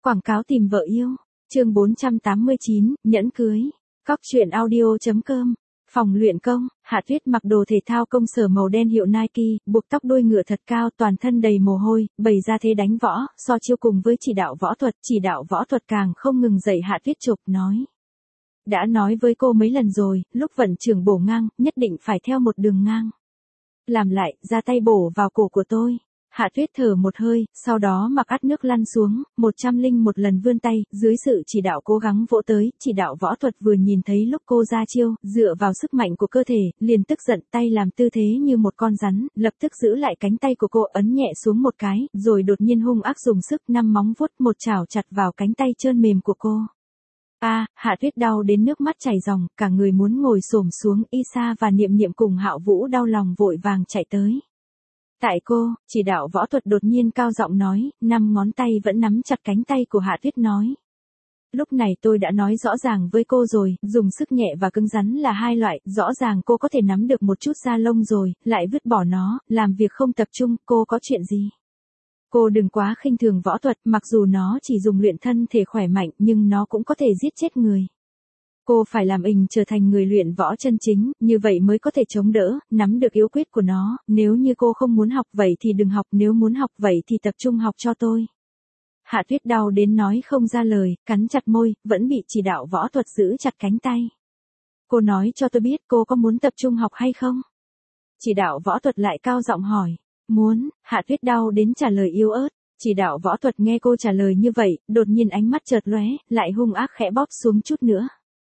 Quảng cáo tìm vợ yêu. Chương 489, nhẫn cưới. Cóc truyện audio.com. Phòng luyện công, Hạ Tuyết mặc đồ thể thao công sở màu đen hiệu Nike, buộc tóc đuôi ngựa thật cao, toàn thân đầy mồ hôi, bày ra thế đánh võ, so chiêu cùng với chỉ đạo võ thuật càng không ngừng dạy Hạ Tuyết chụp nói. Đã nói với cô mấy lần rồi, lúc vận trưởng bổ ngang, nhất định phải theo một đường ngang. Làm lại, ra tay bổ vào cổ của tôi. Hạ Tuyết thở một hơi, sau đó mặc ắt nước lăn xuống, 101 lần vươn tay, dưới sự chỉ đạo cố gắng vỗ tới, chỉ đạo võ thuật vừa nhìn thấy lúc cô ra chiêu, dựa vào sức mạnh của cơ thể, liền tức giận tay làm tư thế như một con rắn, lập tức giữ lại cánh tay của cô ấn nhẹ xuống một cái, rồi đột nhiên hung ác dùng sức 5 móng vuốt một chảo chặt vào cánh tay trơn mềm của cô. Hạ Tuyết đau đến nước mắt chảy ròng, cả người muốn ngồi xổm xuống, Isa và Niệm Niệm cùng Hạo Vũ đau lòng vội vàng chạy tới. Tại cô, chỉ đạo võ thuật đột nhiên cao giọng nói, 5 ngón tay vẫn nắm chặt cánh tay của Hạ Tuyết nói. Lúc này tôi đã nói rõ ràng với cô rồi, dùng sức nhẹ và cứng rắn là hai loại, rõ ràng cô có thể nắm được một chút da lông rồi, lại vứt bỏ nó, làm việc không tập trung, cô có chuyện gì? Cô đừng quá khinh thường võ thuật, mặc dù nó chỉ dùng luyện thân thể khỏe mạnh nhưng nó cũng có thể giết chết người. Cô phải làm mình trở thành người luyện võ chân chính, như vậy mới có thể chống đỡ, nắm được yếu quyết của nó, nếu như cô không muốn học vậy thì đừng học, nếu muốn học vậy thì tập trung học cho tôi. Hạ Tuyết đau đến nói không ra lời, cắn chặt môi, vẫn bị chỉ đạo võ thuật giữ chặt cánh tay. Cô nói cho tôi biết cô có muốn tập trung học hay không? Chỉ đạo võ thuật lại cao giọng hỏi. Muốn, Hạ Tuyết đau đến trả lời yếu ớt. Chỉ đạo võ thuật nghe cô trả lời như vậy, đột nhiên ánh mắt chợt lóe, lại hung ác khẽ bóp xuống chút nữa.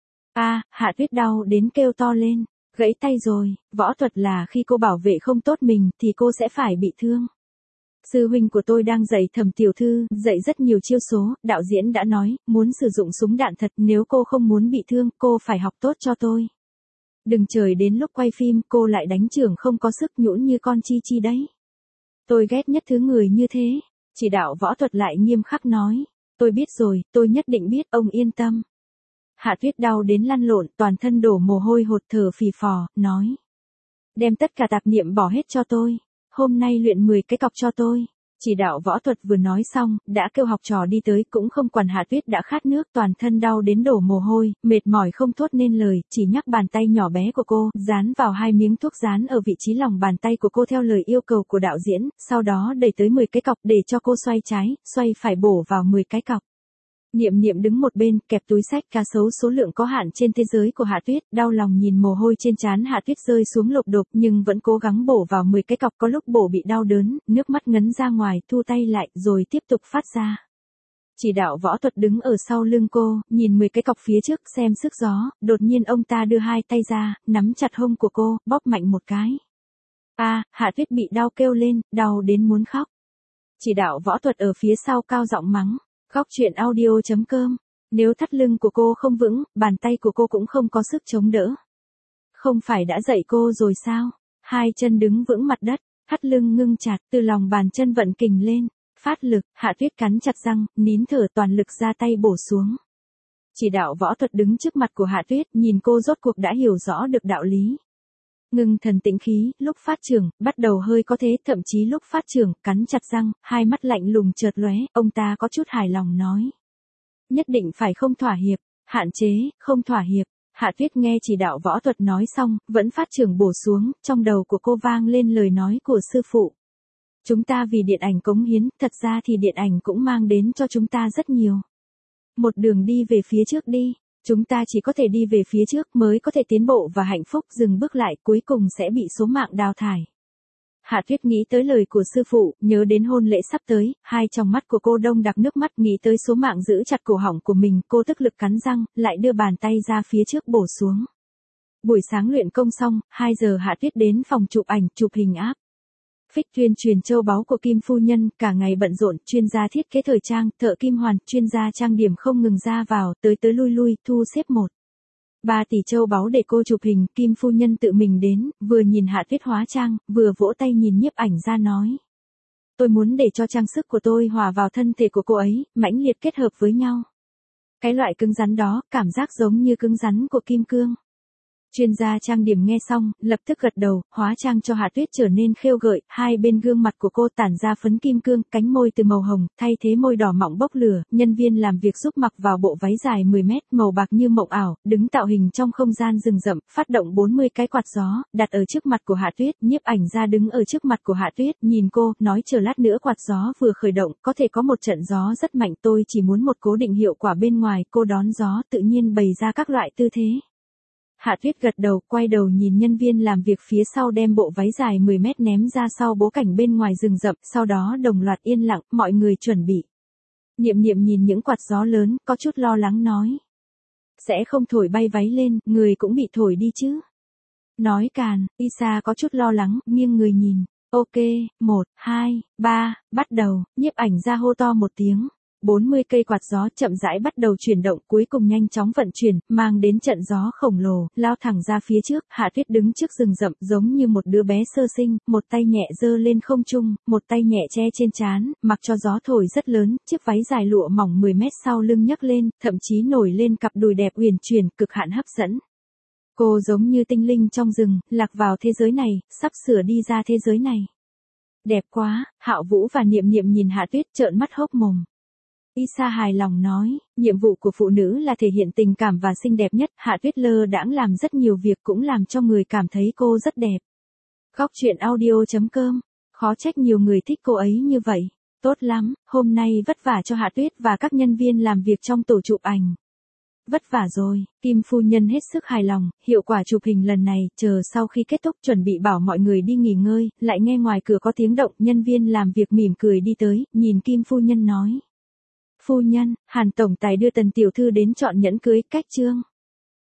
Hạ Tuyết đau đến kêu to lên, gãy tay rồi, võ thuật là khi cô bảo vệ không tốt mình thì cô sẽ phải bị thương. Sư huynh của tôi đang dạy Thẩm tiểu thư, dạy rất nhiều chiêu số, đạo diễn đã nói, muốn sử dụng súng đạn thật, nếu cô không muốn bị thương, cô phải học tốt cho tôi. Đừng chờ đến lúc quay phim, cô lại đánh chưởng không có sức nhũn như con Chi Chi đấy. Tôi ghét nhất thứ người như thế. Chỉ đạo võ thuật lại nghiêm khắc nói, tôi biết rồi, tôi nhất định biết, ông yên tâm. Hạ Tuyết đau đến lăn lộn, toàn thân đổ mồ hôi hột thở phì phò, nói. Đem tất cả tạp niệm bỏ hết cho tôi. Hôm nay luyện 10 cái cọc cho tôi. Chỉ đạo võ thuật vừa nói xong, đã kêu học trò đi tới, cũng không quản Hạ Tuyết đã khát nước, toàn thân đau đến đổ mồ hôi, mệt mỏi không thốt nên lời, chỉ nhắc bàn tay nhỏ bé của cô, dán vào 2 miếng thuốc dán ở vị trí lòng bàn tay của cô theo lời yêu cầu của đạo diễn, sau đó đẩy tới 10 cái cọc để cho cô xoay trái, xoay phải bổ vào 10 cái cọc. Niệm Niệm đứng một bên, kẹp túi xách cá sấu số lượng có hạn trên thế giới của Hạ Tuyết, đau lòng nhìn mồ hôi trên trán Hạ Tuyết rơi xuống lộp đột, nhưng vẫn cố gắng bổ vào 10 cái cọc, có lúc bổ bị đau đớn, nước mắt ngấn ra ngoài, thu tay lại, rồi tiếp tục phát ra. Chỉ đạo võ thuật đứng ở sau lưng cô, nhìn 10 cái cọc phía trước xem sức gió, đột nhiên ông ta đưa 2 tay ra, nắm chặt hông của cô, bóp mạnh một cái. Hạ Tuyết bị đau kêu lên, đau đến muốn khóc. Chỉ đạo võ thuật ở phía sau cao giọng mắng. Cóc truyện audio.com. Nếu thắt lưng của cô không vững, bàn tay của cô cũng không có sức chống đỡ. Không phải đã dạy cô rồi sao? 2 chân đứng vững mặt đất, thắt lưng ngưng chặt, từ lòng bàn chân vận kình lên, phát lực, Hạ Tuyết cắn chặt răng, nín thở toàn lực ra tay bổ xuống. Chỉ đạo võ thuật đứng trước mặt của Hạ Tuyết, nhìn cô rốt cuộc đã hiểu rõ được đạo lý. Ngưng thần tĩnh khí, lúc phát trưởng, bắt đầu hơi có thế, thậm chí lúc phát trưởng, cắn chặt răng, hai mắt lạnh lùng chợt lóe, ông ta có chút hài lòng nói. Nhất định phải không thỏa hiệp, hạn chế, không thỏa hiệp. Hạ Tuyết nghe chỉ đạo võ thuật nói xong, vẫn phát trưởng bổ xuống, trong đầu của cô vang lên lời nói của sư phụ. Chúng ta vì điện ảnh cống hiến, thật ra thì điện ảnh cũng mang đến cho chúng ta rất nhiều. Một đường đi về phía trước đi. Chúng ta chỉ có thể đi về phía trước mới có thể tiến bộ và hạnh phúc, dừng bước lại cuối cùng sẽ bị số mạng đào thải. Hạ Tuyết nghĩ tới lời của sư phụ, nhớ đến hôn lễ sắp tới, hai tròng mắt của cô đông đặc nước mắt, nghĩ tới số mạng giữ chặt cổ họng của mình, cô tức lực cắn răng, lại đưa bàn tay ra phía trước bổ xuống. Buổi sáng luyện công xong, 2 giờ Hạ Tuyết đến phòng chụp ảnh, chụp hình áp. Phích tuyên truyền châu báu của Kim phu nhân, cả ngày bận rộn, chuyên gia thiết kế thời trang, thợ kim hoàn, chuyên gia trang điểm không ngừng ra vào, tới lui lui, thu xếp 1-3 tỷ châu báu để cô chụp hình. Kim phu nhân tự mình đến, vừa nhìn Hạ Tuyết hóa trang, vừa vỗ tay nhìn nhiếp ảnh ra nói. Tôi muốn để cho trang sức của tôi hòa vào thân thể của cô ấy, mãnh liệt kết hợp với nhau. Cái loại cứng rắn đó, cảm giác giống như cứng rắn của kim cương. Chuyên gia trang điểm nghe xong, lập tức gật đầu, hóa trang cho Hạ Tuyết trở nên khêu gợi, hai bên gương mặt của cô tản ra phấn kim cương, cánh môi từ màu hồng, thay thế môi đỏ mọng bốc lửa, nhân viên làm việc giúp mặc vào bộ váy dài 10 mét, màu bạc như mộng ảo, đứng tạo hình trong không gian rừng rậm, phát động 40 cái quạt gió, đặt ở trước mặt của Hạ Tuyết, nhiếp ảnh ra đứng ở trước mặt của Hạ Tuyết, nhìn cô, nói chờ lát nữa quạt gió vừa khởi động, có thể có một trận gió rất mạnh, tôi chỉ muốn một cố định hiệu quả bên ngoài, cô đón gió, tự nhiên bày ra các loại tư thế. Hạ Tuyết gật đầu, quay đầu nhìn nhân viên làm việc phía sau đem bộ váy dài 10 mét ném ra sau bố cảnh bên ngoài rừng rậm, sau đó đồng loạt yên lặng, mọi người chuẩn bị. Niệm Niệm nhìn những quạt gió lớn, có chút lo lắng nói. Sẽ không thổi bay váy lên, người cũng bị thổi đi chứ. Nói càn, Isa có chút lo lắng, nghiêng người nhìn. Ok, 1, 2, 3, bắt đầu, nhiếp ảnh ra hô to một tiếng. 40 cây quạt gió chậm rãi bắt đầu chuyển động, cuối cùng nhanh chóng vận chuyển, mang đến trận gió khổng lồ, lao thẳng ra phía trước. Hạ Tuyết đứng trước rừng rậm, giống như một đứa bé sơ sinh, một tay nhẹ giơ lên không trung, một tay nhẹ che trên trán, mặc cho gió thổi rất lớn, chiếc váy dài lụa mỏng 10 mét sau lưng nhấc lên, thậm chí nổi lên cặp đùi đẹp uyển chuyển, cực hạn hấp dẫn. Cô giống như tinh linh trong rừng, lạc vào thế giới này, sắp sửa đi ra thế giới này. Đẹp quá, Hạo Vũ và Niệm Niệm nhìn Hạ Tuyết trợn mắt hốc mồm. Isa hài lòng nói, nhiệm vụ của phụ nữ là thể hiện tình cảm và xinh đẹp nhất, Hạ Tuyết lơ đãng làm rất nhiều việc cũng làm cho người cảm thấy cô rất đẹp. Góc truyện audio.com, khó trách nhiều người thích cô ấy như vậy. Tốt lắm, hôm nay vất vả cho Hạ Tuyết và các nhân viên làm việc trong tổ chụp ảnh. Vất vả rồi, Kim phu nhân hết sức hài lòng, hiệu quả chụp hình lần này, chờ sau khi kết thúc chuẩn bị bảo mọi người đi nghỉ ngơi, lại nghe ngoài cửa có tiếng động, nhân viên làm việc mỉm cười đi tới, nhìn Kim phu nhân nói. Phu nhân, Hàn tổng tài đưa Tần tiểu thư đến chọn nhẫn cưới, cách trương.